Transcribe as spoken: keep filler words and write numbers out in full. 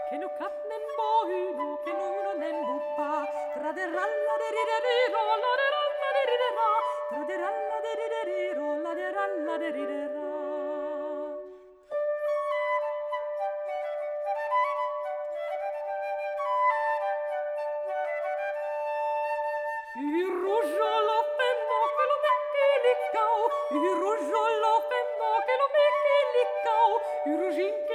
che no cap nen bo uno, che no uno nen bu pa, traderalla de rideriro, la de ralla de ridera, traderalla de rideriro, la de ralla de ridera. Il rugiolo femmo che lo becchi liccao, il rugiolo femmo che lo becchi liccao, il rugin